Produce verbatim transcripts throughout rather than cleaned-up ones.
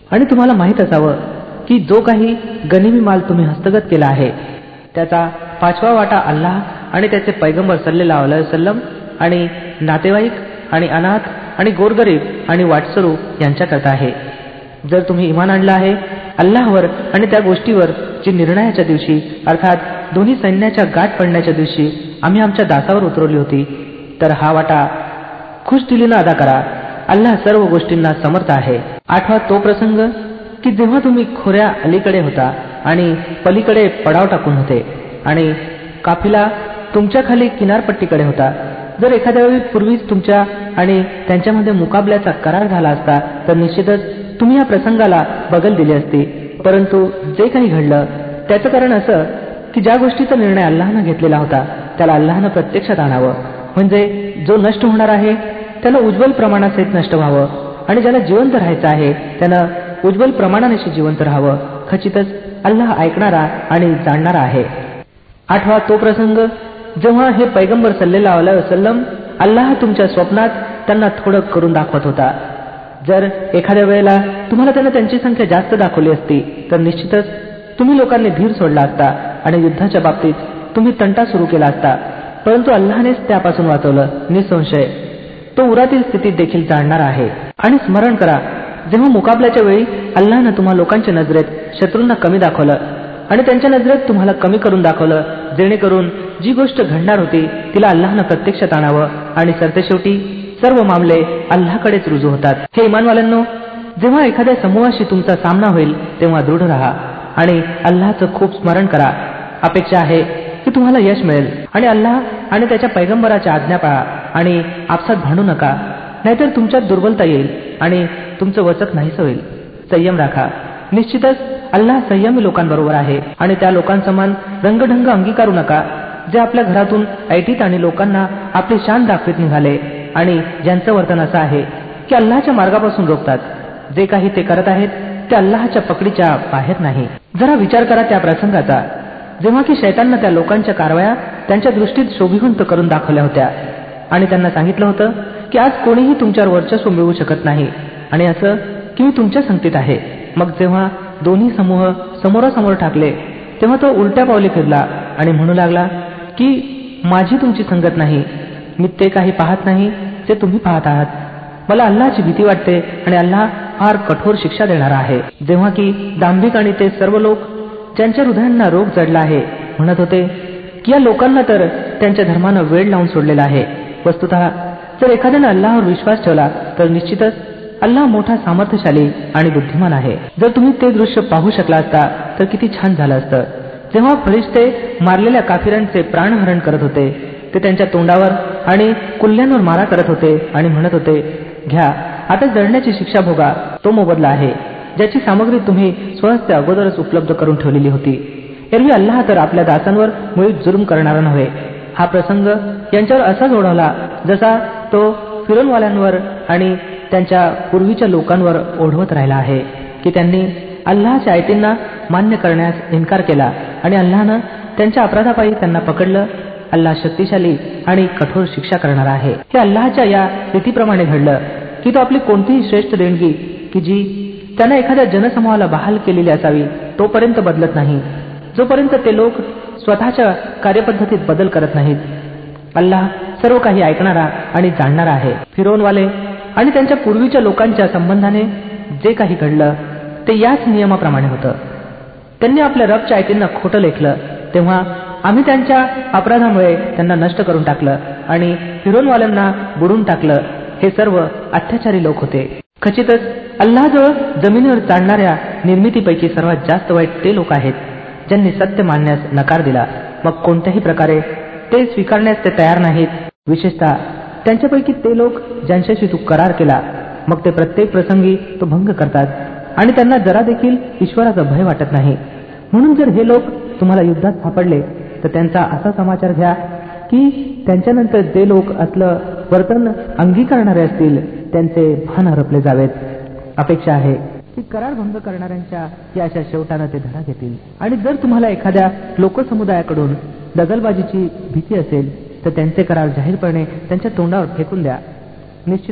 आणि तुम्हाला माहीत असावं की जो काही गनिमी माल तुम्ही हस्तगत केला आहे त्याचा पाचवा वाटा अल्लाह आणि त्याचे पैगंबर सल्लल्लाहु अलैहि वसल्लम आणि नातेवाईक आणि अनाथ आणि गोरगरीब आणि वाटसरू यांच्याकरता आहे. जर तुम्ही इमान आणलं आहे अल्लाहवर आणि त्या गोष्टीवर जी निर्णयाच्या दिवशी अर्थात दोन्ही सैन्याच्या गाठ पडण्याच्या दिवशी आम्ही आमच्या दासावर उतरवली होती, तर हा वाटा खुशदिलीनं अदा करा. अल्लाह सर्व गोष्टींना समर्थ आहे. आठवा तो प्रसंग की जेव्हा तुम्ही खोऱ्या अलीकडे होता आणि पलीकडे पडाव टाकून होते आणि काफिला तुमच्या खाली किनारपट्टीकडे होता. जर एखाद्या वेळी पूर्वीच तुमच्या आणि त्यांच्यामध्ये मुकाबल्याचा करार झाला असता तर निश्चितच तुम्ही या प्रसंगाला बगल दिली असती. परंतु जे काही घडलं त्याचं कारण असं की ज्या गोष्टीचा निर्णय अल्लाहनं घेतलेला होता त्याला अल्लाहनं प्रत्यक्षात आणावं, म्हणजे जो नष्ट होणार आहे त्याला उज्ज्वल प्रमाणासहित नष्ट व्हावं आणि ज्याला जिवंत राहायचं आहे त्यानं उज्ज्वल प्रमाणानेशी जिवंत राहावं. खचितच अल्लाह ऐकणारा आणि जाणणारा आहे. आठवा तो प्रसंग जेव्हा हे पैगंबर सल्लल्लाहु अलैहि वसल्लम अल्लाह तुमच्या स्वप्नात त्यांना थोडं करून दाखवत होता. जर एखाद्या वेळेला तुम्हाला त्यानं त्यांची संख्या जास्त दाखवली असती तर निश्चितच तुम्ही लोकांनी धीर सोडला असता आणि युद्धाच्या बाबतीत तुम्ही तंटा सुरू केला असता. परंतु अल्लाहनेच त्यापासून वाचवलं. निसंशय तो उरातील स्थितीत देखील जाणणारा आहे. आणि स्मरण करा जेव्हा मुकाबल्याच्या वेळी अल्लाहनं तुम्हा लोकांच्या नजरेत शत्रूंना कमी दाखवलं आणि त्यांच्या नजरेत तुम्हाला कमी करून दाखवलं, जेणेकरून जी गोष्ट घडणार होती तिला अल्लाहनं प्रत्यक्षात आणावं आणि सरतेशेवटी सर्व मामले अल्लाहकडेच रुजू होतात. हे इमानवाल्यांनो, जेव्हा एखाद्या समूहाशी तुमचा सामना होईल तेव्हा दृढ राहा आणि अल्लाहचं खूप स्मरण करा. अपेक्षा आहे की तुम्हाला यश मिळेल आणि अल्लाह आणि त्याच्या पैगंबराच्या आज्ञा पाळा आणि आपसात भांडू नका, नाहीतर तुमच्यात दुर्बलता येईल आणि तुमचं वचक नाहीसं होईल. संयम राखा. निश्चितच अल्लाह संयमी लोकांबरोबर आहे. आणि त्या लोकांसमान रंगढंग अंगीकारू नका जे आपल्या घरातून ऐटीत आणि लोकांना आपली शान दाखवित निघाले आणि ज्यांचं वर्तन असं आहे की अल्लाहच्या मार्गापासून रोखतात. जे काही ते करत आहेत ते अल्लाहच्या पकडीच्या बाहेर नाही. जरा विचार करा त्या प्रसंगाचा जेव्हा की शैताननं त्या लोकांच्या कारवाया त्यांच्या दृष्टीत शोभिवंत करून दाखवल्या होत्या आणि त्यांना सांगितलं होतं की आज कोणीही तुमच्यावर वर्चस्व मिळवू शकत नाही आणि असं की मी तुमच्या संगतीत आहे. मग जेव्हा दोन्ही समूह समोरासमोर ठाकले तेव्हा तो उलट्या पावली फिरला आणि म्हणू लागला की माझी तुमची संगत नाही, मी ते काही पाहत नाही जे तुम्ही पाहत आहात. मला अल्लाहची भीती वाटते आणि अल्लाह फार कठोर शिक्षा देणारा आहे. जेव्हा की दांभिक आणि ते सर्व लोक ज्यांच्या हृदयांना रोग जडला आहे म्हणत होते की या लोकांना तर त्यांच्या धर्मानं वेळ लावून सोडलेला आहे. वस्तुतः जर एखाद्यानं अल्लाहवर विश्वास ठेवला तर निश्चितच अल्लाह मोठा सामर्थ्यशाली आणि बुद्धिमान आहे. जर तुम्ही ते दृश्य पाहू शकला असता तर किती छान झालं असतं. जेव्हा फरिश्ते मारलेल्या काफिरांचे प्राणहरण करत होते ते त्यांच्या तोंडावर आणि कुल्ल्यांवर मारा करत होते आणि म्हणत होते, घ्या आता जळण्याची शिक्षा भोगा. तो मोबदला आहे ज्याची सामग्री तुम्ही स्वहस्ते अगोदरच उपलब्ध करून ठेवलेली होती. एरवी अल्लाह तर आपल्या दासांवर मुळीच जुलूम करणारा नव्हे. हा प्रसंग यांच्यावर असाच ओढवला जसा तो फिरौनवाल्यांवर आणि त्यांच्या पूर्वीच्या लोकांवर ओढवत राहिला आहे की त्यांनी अल्लाहच्या आयतींना मान्य करण्यास इन्कार केला आणि अल्लाहनं त्यांच्या अपराधापायी त्यांना पकडलं. अल्लाह शक्तिशाली आणि कठोर शिक्षा करणारा आहे. हे अल्लाहच्या या रीतीप्रमाणे घडलं की तो आपली कोणतीही श्रेष्ठ देणगी की जी त्यानं एखाद्या जनसमूहाला बहाल केलेली असावी तोपर्यंत बदलत नाही, जोपर्यंत ते लोक स्वतःच्या कार्यपद्धतीत बदल करत नाहीत. अल्लाह सर्व काही ऐकणारा आणि जाणणारा आहे. फिरौनवाले आणि त्यांच्या पूर्वीच्या लोकांच्या संबंधाने जे काही घडलं ते याच नियमाप्रमाणे होतं. त्यांनी आपल्या रबच्या आयतींना खोटं लेखलं तेव्हा आम्ही त्यांच्या अपराधामुळे त्यांना नष्ट करून टाकलं आणि फिरौनवाल्यांना बुडून टाकलं. हे सर्व अत्याचारी लोक होते. खचितच अल्लाहजवळ जमिनीवर चालणाऱ्या निर्मितीपैकी सर्वात जास्त वाईट ते लोक आहेत ज्यांनी सत्य मानण्यास नकार दिला, मग कोणत्याही प्रकारे ते स्वीकारण्यास ते तयार नाहीत. विशेषतः त्यांच्यापैकी ते लोक ज्यांच्याशी तू करार केला मग ते प्रत्येक प्रसंगी तो भंग करतात आणि त्यांना जरा देखील ईश्वराचा भय वाटत नाही. म्हणून जर हे लोक तुम्हाला युद्धात सापडले तर त्यांचा असा समाचार घ्या की त्यांच्यानंतर जे लोक असलं वर्तन अंगीकारणारे असतील त्यांचे भान हरपले जावेत. अपेक्षा आहे की करार भंग करणाऱ्यांच्या या अशा शेवटानं ते धडा घेतील. आणि जर तुम्हाला एखाद्या लोकसमुदायाकडून दगलबाजीची भीती असेल तर त्यांचे करार जाहीरपणे त्यांच्या तोंडावर फेकून द्या. निश्चितच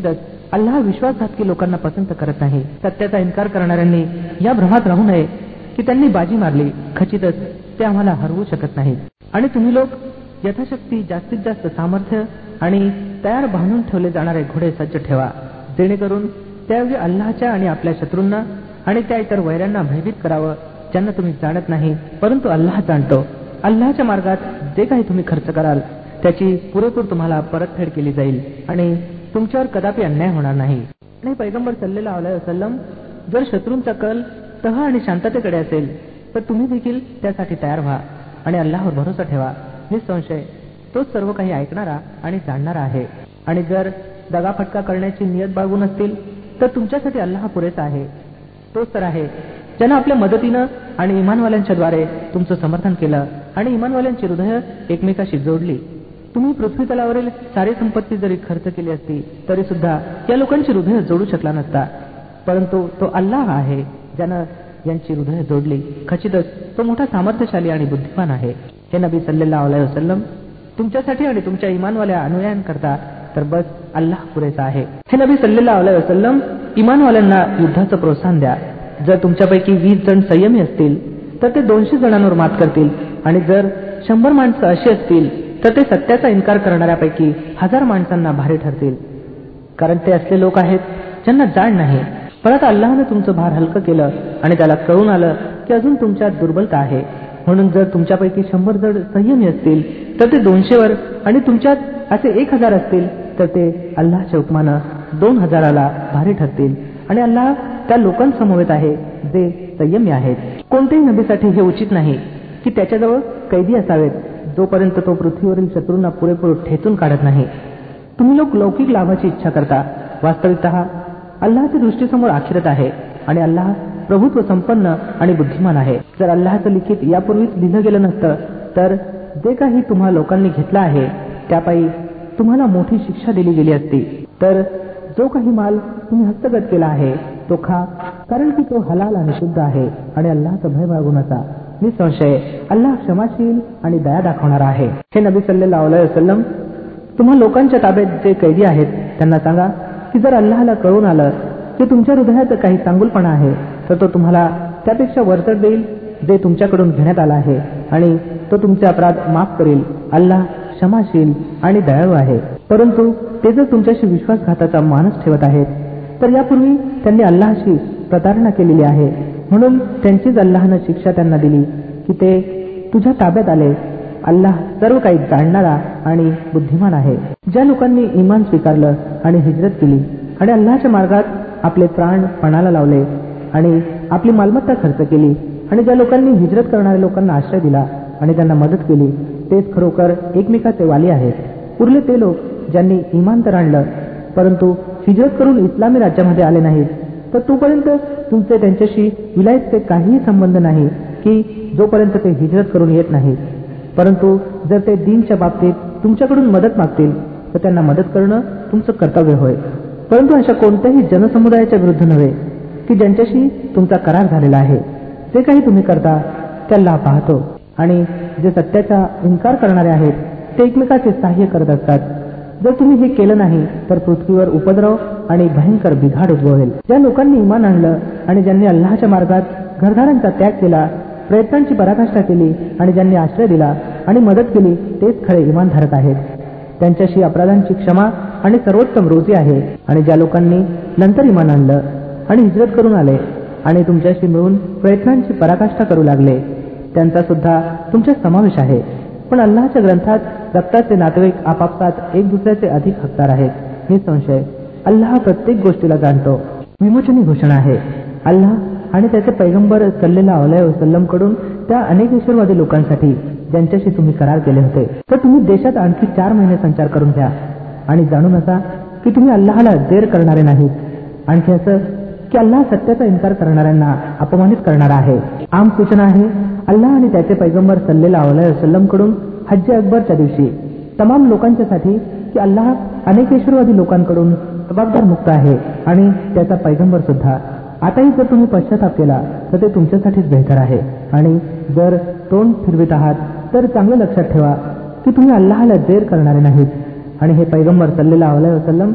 अल्लाह विश्वासघातकी लोकांना पसंत करत नाही. सत्याचा इन्कार करणाऱ्यांनी या भ्रमात राहू नये की त्यांनी बाजी मारली, खचितच ते आम्हाला हरवू शकत नाहीत. आणि तुम्ही लोक यथाशक्ती जास्तीत जास्त सामर्थ्य आणि तयार बांधून ठेवले जाणारे घोडे सज्ज ठेवा, जेणेकरून त्याऐवजी अल्लाहच्या आणि आपल्या शत्रूंना आणि त्या इतर वैऱ्यांना भयभीत करावं ज्यांना तुम्ही जाणत नाही, परंतु अल्लाह जाणतो. अल्लाहच्या मार्गात जे काही तुम्ही खर्च कराल त्याची पुरेपूर तुम्हाला परतफेड केली जाईल आणि तुमच्यावर कदापि अन्याय होणार नाही. आणि पैगंबर सल्लल्लाहु अलैहि वसल्लम, जर शत्रूंचा कल तह आणि शांततेकडे असेल तर तुम्ही देखील त्यासाठी तयार व्हा आणि अल्लाहवर भरोसा ठेवा. निसंशय तोच सर्व काही ऐकणारा आणि जाणणारा आहे. आणि जर दगाफटका करण्याची नियत बाळगून असतील तर तुमच्यासाठी अल्लाह पुरेसा आहे. तोच तर आहे ज्यानं आपल्या मदतीनं आणि इमानवाल्यांच्या द्वारे तुमचं समर्थन केलं आणि इमानवाल्यांची हृदय एकमेकाशी जोडली. तुम्ही पृथ्वी तलावरील सारी संपत्ती जरी खर्च केली असती तरी सुद्धा या लोकांची हृदय जोडू शकला नसता, परंतु तो अल्लाह आहे ज्यानं यांची हृदय जोडली. खचितच तो मोठा सामर्थ्यशाली आणि बुद्धिमान आहे. हे नबी सल्लल्लाहु अलैहि वसल्लम, तुमच्यासाठी आणि तुमच्या इमानवाल्या अनुयायांकरता तर बस अल्लाह पुरेसा आहे. हे नबी सल्लल्लाहु अलैहि वसल्लम, इमानवाल्यांना युद्धाचं प्रोत्साहन द्या. जर तुमच्यापैकी वीस जण संयमी असतील तर ते दोनशे जणांवर मात करतील, आणि जर शंभर माणसं अशी असतील तर ते सत्याचा इन्कार करणाऱ्यापैकी हजार माणसांना भारी ठरतील. कारण ते असले लोक आहेत ज्यांना जाण नाही. पण आता अल्लाहनं तुमचं भार हलकं केलं आणि त्याला कळून आलं की अजून तुमच्यात दुर्बलता आहे. म्हणून जर तुमच्यापैकी शंभर जण संयमी असतील तर ते दोनशेवर, आणि तुमच्यात असे एक हजार असतील तर ते अल्लाहच्या हुकमानं दोन हजाराला भारी ठरतील. आणि अल्लाह त्या लोकांसमवेत आहे जे संयमी आहेत. कोणत्याही नबीसाठी हे उचित नाही की त्याच्याजवळ कैदी असावेत जोपर्यंत तो पृथ्वीवरील शत्रूंना पुरेपूर ठेचून काढत नाही. तुम्ही लोक लौकिक लाभाची इच्छा करता. वास्तविकतः अल्लाहच्या दृष्टीसमोर आखिरत आहे आणि अल्लाह प्रभुत्व संपन्न आणि बुद्धिमान आहे. जर अल्लाहचं लिखित यापूर्वीच लिहिलं गेलं नसतं तर जे काही तुम्हा लोकांनी घेतलं आहे त्यापायी तुम्हाला मोठी शिक्षा दिली गेली असती. तर जो काही माल तुम्ही हस्तगत केला आहे तो खा, कारण की तो हलाल आणि शुद्ध आहे. आणि अल्लाहचा भय बाळगून असा. निसंशय अल्लाह क्षमाशील आणि दया दाखवणारा आहे. हे नबी सल्लल्लाहु अलैहि वसल्लम, तुम्हा लोकांच्या ताब्यात जे कैदी आहेत त्यांना सांगा की जर अल्लाहला कळून आलं की तुमच्या हृदयात काही चांगुलपणा आहे तर तो तुम्हाला त्यापेक्षा वरचढ देईल जे तुमच्याकडून घेण्यात आला आहे, आणि तो तुमचे अपराध माफ करेल. अल्लाह क्षमाशील आणि दयाळू आहे. परंतु ते जर तुमच्याशी विश्वासघाताचा मानस ठेवत आहेत तर यापूर्वी त्यांनी अल्लाहशी प्रतारणा केलेली आहे, म्हणून त्यांचीच अल्लाहनं शिक्षा त्यांना दिली की ते तुझ्या ताब्यात आले. अल्लाह सर्व काही जाणणारा आणि बुद्धिमान आहे. ज्या लोकांनी इमान स्वीकारलं आणि हिजरत केली आणि अल्लाहच्या मार्गात आपले प्राण पणाला लावले आणि आपली मालमत्ता खर्च केली, आणि ज्या लोकांनी हिजरत करणाऱ्या लोकांना आश्रय दिला आणि त्यांना मदत केली, तेच खरोखर एकमेकाचे वाली आहेत. उरले ते लोक ज्यांनी इमान तर आणलं परंतु हिजरत करून इस्लामी राज्यामध्ये आले नाहीत, तर तोपर्यंत तुमचे त्यांच्याशी विलायतचे काहीही संबंध नाही की जोपर्यंत ते हिजरत करून येत नाहीत. परंतु जर ते दीनच्या बाबतीत तुमच्याकडून मदत मागतील तर त्यांना मदत करणं तुमचं कर्तव्य होय. परंतु अशा कोणत्याही जनसमुदायाच्या विरुद्ध नव्हे की ज्यांच्याशी तुमचा करार झालेला आहे. जे काही तुम्ही करता ते अल्लाह पाहतो, आणि जे सत्याचा इन्कार करणारे आहेत ते एकमेकाचे सहाय्य करत असतात. जर तुम्ही हे केलं नाही तर पृथ्वीवर उपद्रव आणि भयंकर बिघाड उद्भवेल. ज्या लोकांनी इमान आणलं आणि ज्यांनी अल्लाहच्या मार्गात घरदारांचा त्याग केला, प्रयत्नांची पराकाष्ठा केली आणि ज्यांनी आश्रय दिला आणि मदत केली, तेच खरे इमानधारक आहेत. त्यांच्याशी अपराधांची क्षमा आणि सर्वोत्तम रोजी आहे. आणि ज्या लोकांनी नंतर इमान आणलं आणि हिजरत करून आले आणि तुमच्याशी मिळून प्रयत्नांची पराकाष्ठा करू लागले, त्यांचा सुद्धा तुमच्या समावेश आहे. पण अल्लाहच्या ग्रंथात रक्ताचे नातेवाईक आपापसात एक दुसऱ्याचे अधिक हकदार आहेत. निसंशय अल्लाह प्रत्येक गोष्टीला जाणतो. विमोचनी घोषणा आहे. अल्लाह आणि त्याचे पैगंबर सल्लल्लाहु अलैहि वसल्लम कडून त्या अनेक ईश्वरवादी लोकांसाठी ज्यांच्याशी तुम्ही करार केले होते, तर तुम्ही देशात आणखी चार महिने संचार करून घ्या आणि जाणून असा की तुम्ही अल्लाहला देर करणारे नाहीत. आणखी असं की अल्लाह सत्याचा इन्कार करणाऱ्यांना अपमानित करणारा आहे. आम सूचना आहे अल्लाह आणि त्याचे पैगंबर सल्लल्लाहु अलैहि वसल्लम कडून हज्ज अकबरच्या दिवशी तमाम लोकांच्यासाठी की अल्लाह अनेकेश्वरवादी लोकांकडून जबाबदार मुक्त आहे आणि त्याचा पैगंबर सुद्धा. आताही जर तुम्ही पश्चाताप केला तर ते तुमच्यासाठीच बेहतर आहे. आणि जर तोंड फिरवित आहात तर चांगलं लक्षात ठेवा की तुम्ही अल्लाहला देर करणारे नाहीत. आणि हे पैगंबर सल्लल्लाहु अलैहि वसल्लम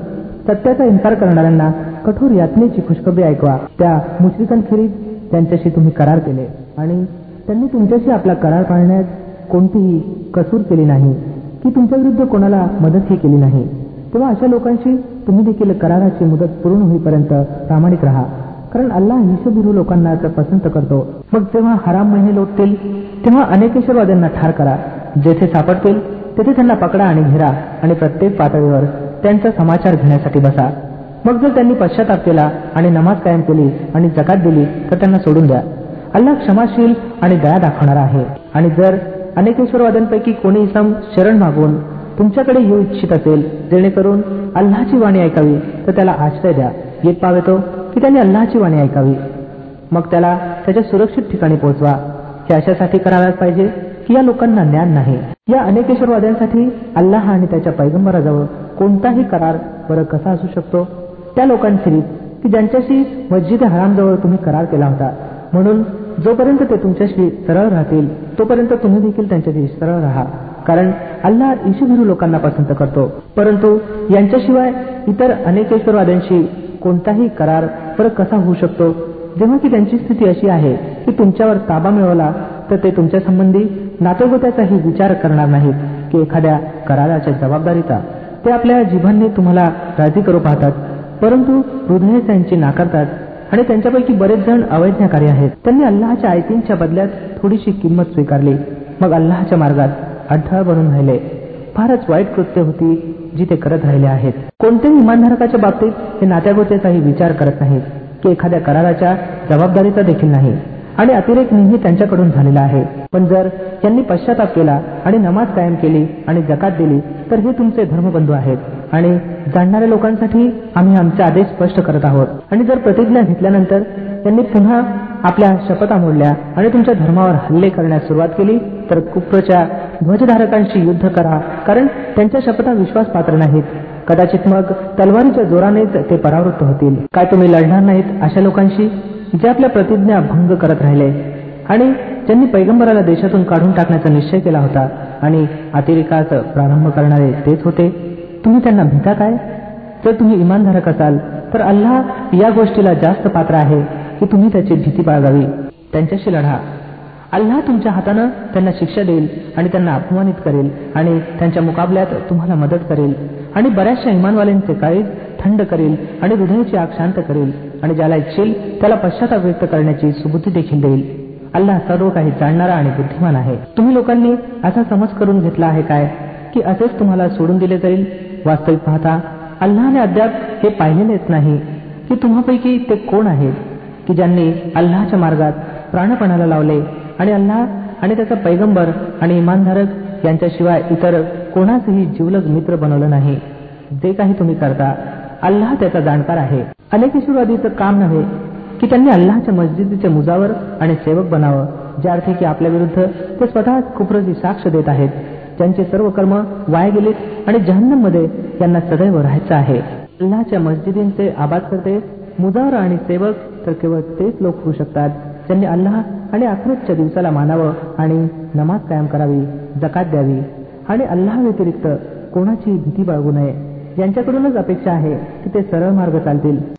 सत्याचा इन्कार करणाऱ्यांना कठोर यातनेची खुशखबरी ऐकवा. त्या मुश्रिकांखेरीज त्यांच्याशी तुम्ही करार केले आणि त्यांनी तुमच्याशी आपला करार पाळण्यात कोणतीही कसूर केली नाही की तुमच्या विरुद्ध कोणाला मदतही केली नाही. तेव्हा अशा लोकांशी तुम्ही देखील कराराची मुदत पूर्ण होईपर्यंत प्रामाणिक राहा, कारण अल्लाह ईशभिरू लोकांना पसंत करतो. मग जेव्हा हराम महिने लोटतील तेव्हा अनेकेश्वरवाद्यांना ठार करा. जेथे सापडतील तेथे त्यांना पकडा आणि घेरा आणि प्रत्येक पातळीवर त्यांचा समाचार घेण्यासाठी बसा. मग जर त्यांनी पश्चाताप केला आणि नमाज कायम केली आणि जकात दिली तर त्यांना सोडून द्या. अल्लाह क्षमाशील आणि दया दाखवणारा आहे. आणि जर अनेकेश्वरवाद्यांपैकी कोणी इसम शरण मागून तुमच्याकडे येऊ इच्छित असेल जेणेकरून अल्लाहची वाणी ऐकावी तर त्याला आश्रय द्या. येत पावेतो की त्यांनी अल्लाहची वाणी ऐकावी, मग त्याला त्याच्या सुरक्षित ठिकाणी पोहोचवा. हे अशासाठी करायलाच पाहिजे की या लोकांना ज्ञान नाही. या अनेकेश्वरवाद्यांसाठी अल्लाह आणि त्याच्या पैगंबराजवळ कोणताही करार बरं कसा असू शकतो? त्या लोकांखेरीज की ज्यांच्याशी मस्जिद हरामजवळ तुम्ही करार केला होता. म्हणून जोपर्यंत ते तुमच्याशी सरळ राहतील तोपर्यंत तुम्ही देखील त्यांच्याशी सरळ राहा, कारण अल्लाह ईशभिरू लोकांना पसंत करतो. परंतु यांच्याशिवाय इतर अनेकेश्वरवाद्यांशी कोणताही करार बरं कसा होऊ शकतो, जेव्हा की त्यांची स्थिती अशी आहे की तुमच्यावर ताबा मिळवला तर ते तुमच्या संबंधी नातेगोत्याचाही विचार करणार नाहीत की एखाद्या कराराच्या जबाबदारीचा. ते आपल्या जिभांनी तुम्हाला राजी करू पाहतात, परंतु हृदय त्यांची नाकारतात. आणि त्यांच्यापैकी बरेच जण अवैज्ञाकारी आहेत. त्यांनी अल्लाहच्या आयतींच्या बदल्यात थोडीशी किंमत स्वीकारली, मग अल्लाहच्या मार्गात अडथळा बनून राहिले. फारच वाईट कृत्य होती जी ते करत राहिले आहेत. कोणत्याही इमानधारकाच्या बाबतीत हे नात्यागोत्याचाही विचार करत नाहीत की एखाद्या कराराच्या जबाबदारीचा देखील नाही. आणि अतिरेक नेहमी त्यांच्याकडून झालेला आहे. पण जर यांनी पश्चाताप केला आणि नमाज कायम केली आणि जकात दिली तर हे तुमचे धर्मबंधू आहेत. आणि जाणणाऱ्या लोकांसाठी आम्ही आमचे आदेश स्पष्ट करत आहोत. आणि जर प्रतिज्ञा घेतल्यानंतर त्यांनी पुन्हा आपल्या शपथा मोडल्या आणि तुमच्या धर्मावर हल्ले करण्यास सुरुवात केली तर कुफ्रच्या ध्वजधारकांशी युद्ध करा, कारण त्यांच्या शपथा विश्वासपात्र नाहीत. कदाचित मग तलवारीच्या जोरानेच ते परावृत्त होतील. काय तुम्ही लढणार नाहीत अशा लोकांशी जे आपल्या प्रतिज्ञा भंग करत राहिले आणि ज्यांनी पैगंबराला देशातून काढून टाकण्याचा निश्चय केला होता आणि अतिरेकास प्रारंभ करणारे तेच होते? तुम्ही त्यांना भीता काय? जर तुम्ही इमानधारक असाल तर अल्लाह या गोष्टीला जास्त पात्र आहे की तुम्ही त्याची भीती बाळगावी. त्यांच्याशी लढा. अल्लाह तुमच्या हातानं त्यांना शिक्षा देईल आणि त्यांना अपमानित करेल आणि त्यांच्या मुकाबल्यात तुम्हाला मदत करेल आणि बऱ्याचशा इमानवाल्यांचे काळीज थंड करेल आणि हृदयाची आग शांत करेल आणि ज्याला इच्छेल त्याला पश्चाताप व्यक्त करण्याची सुबुद्धी देखील देईल. अल्लाह सर्व काही जाणणारा आणि बुद्धिमान आहे. तुम्ही लोकांनी असा समज करून घेतला आहे काय की असेच तुम्हाला सोडून दिले जाईल? वास्तविक पाहता अल्लाहने अद्याप हे पाहिलेलेच नाही की तुम्हापैकी ते कोण आहेत की ज्यांनी अल्लाहच्या मार्गात प्राणपणाला लावले आणि अल्लाह आणि त्याचा पैगंबर आणि इमानधारक यांच्याशिवाय इतर कोणाचंही जिवलग मित्र बनवलं नाही. जे काही तुम्ही करता अल्लाह त्याचा जाणकार आहे. अनेकेश्वरवादीचं काम नव्हे की त्यांनी अल्लाहच्या मस्जिदीचे मुजावर आणि सेवक बनावं, ज्या अर्थी की आपल्या विरुद्ध ते स्वतः कुफ्रची साक्ष देत आहेत, ज्यांचे सर्व कर्म वाया गेलेत आणि जहन्नम मध्ये यांना सदैव राहायचं आहे. अल्लाहच्या मस्जिदींचे आबाद करते मुजावर आणि सेवक तर केवळ तेच लोक होऊ शकतात ज्यांनी अल्लाह आणि आखिरतच्या दिवसाला मानावं आणि नमाज कायम करावी, जकात द्यावी आणि अल्लाह व्यतिरिक्त कोणाचीही भीती बाळगू नये. यांच्याकडूनच अपेक्षा आहे की ते सरळ मार्ग चालतील.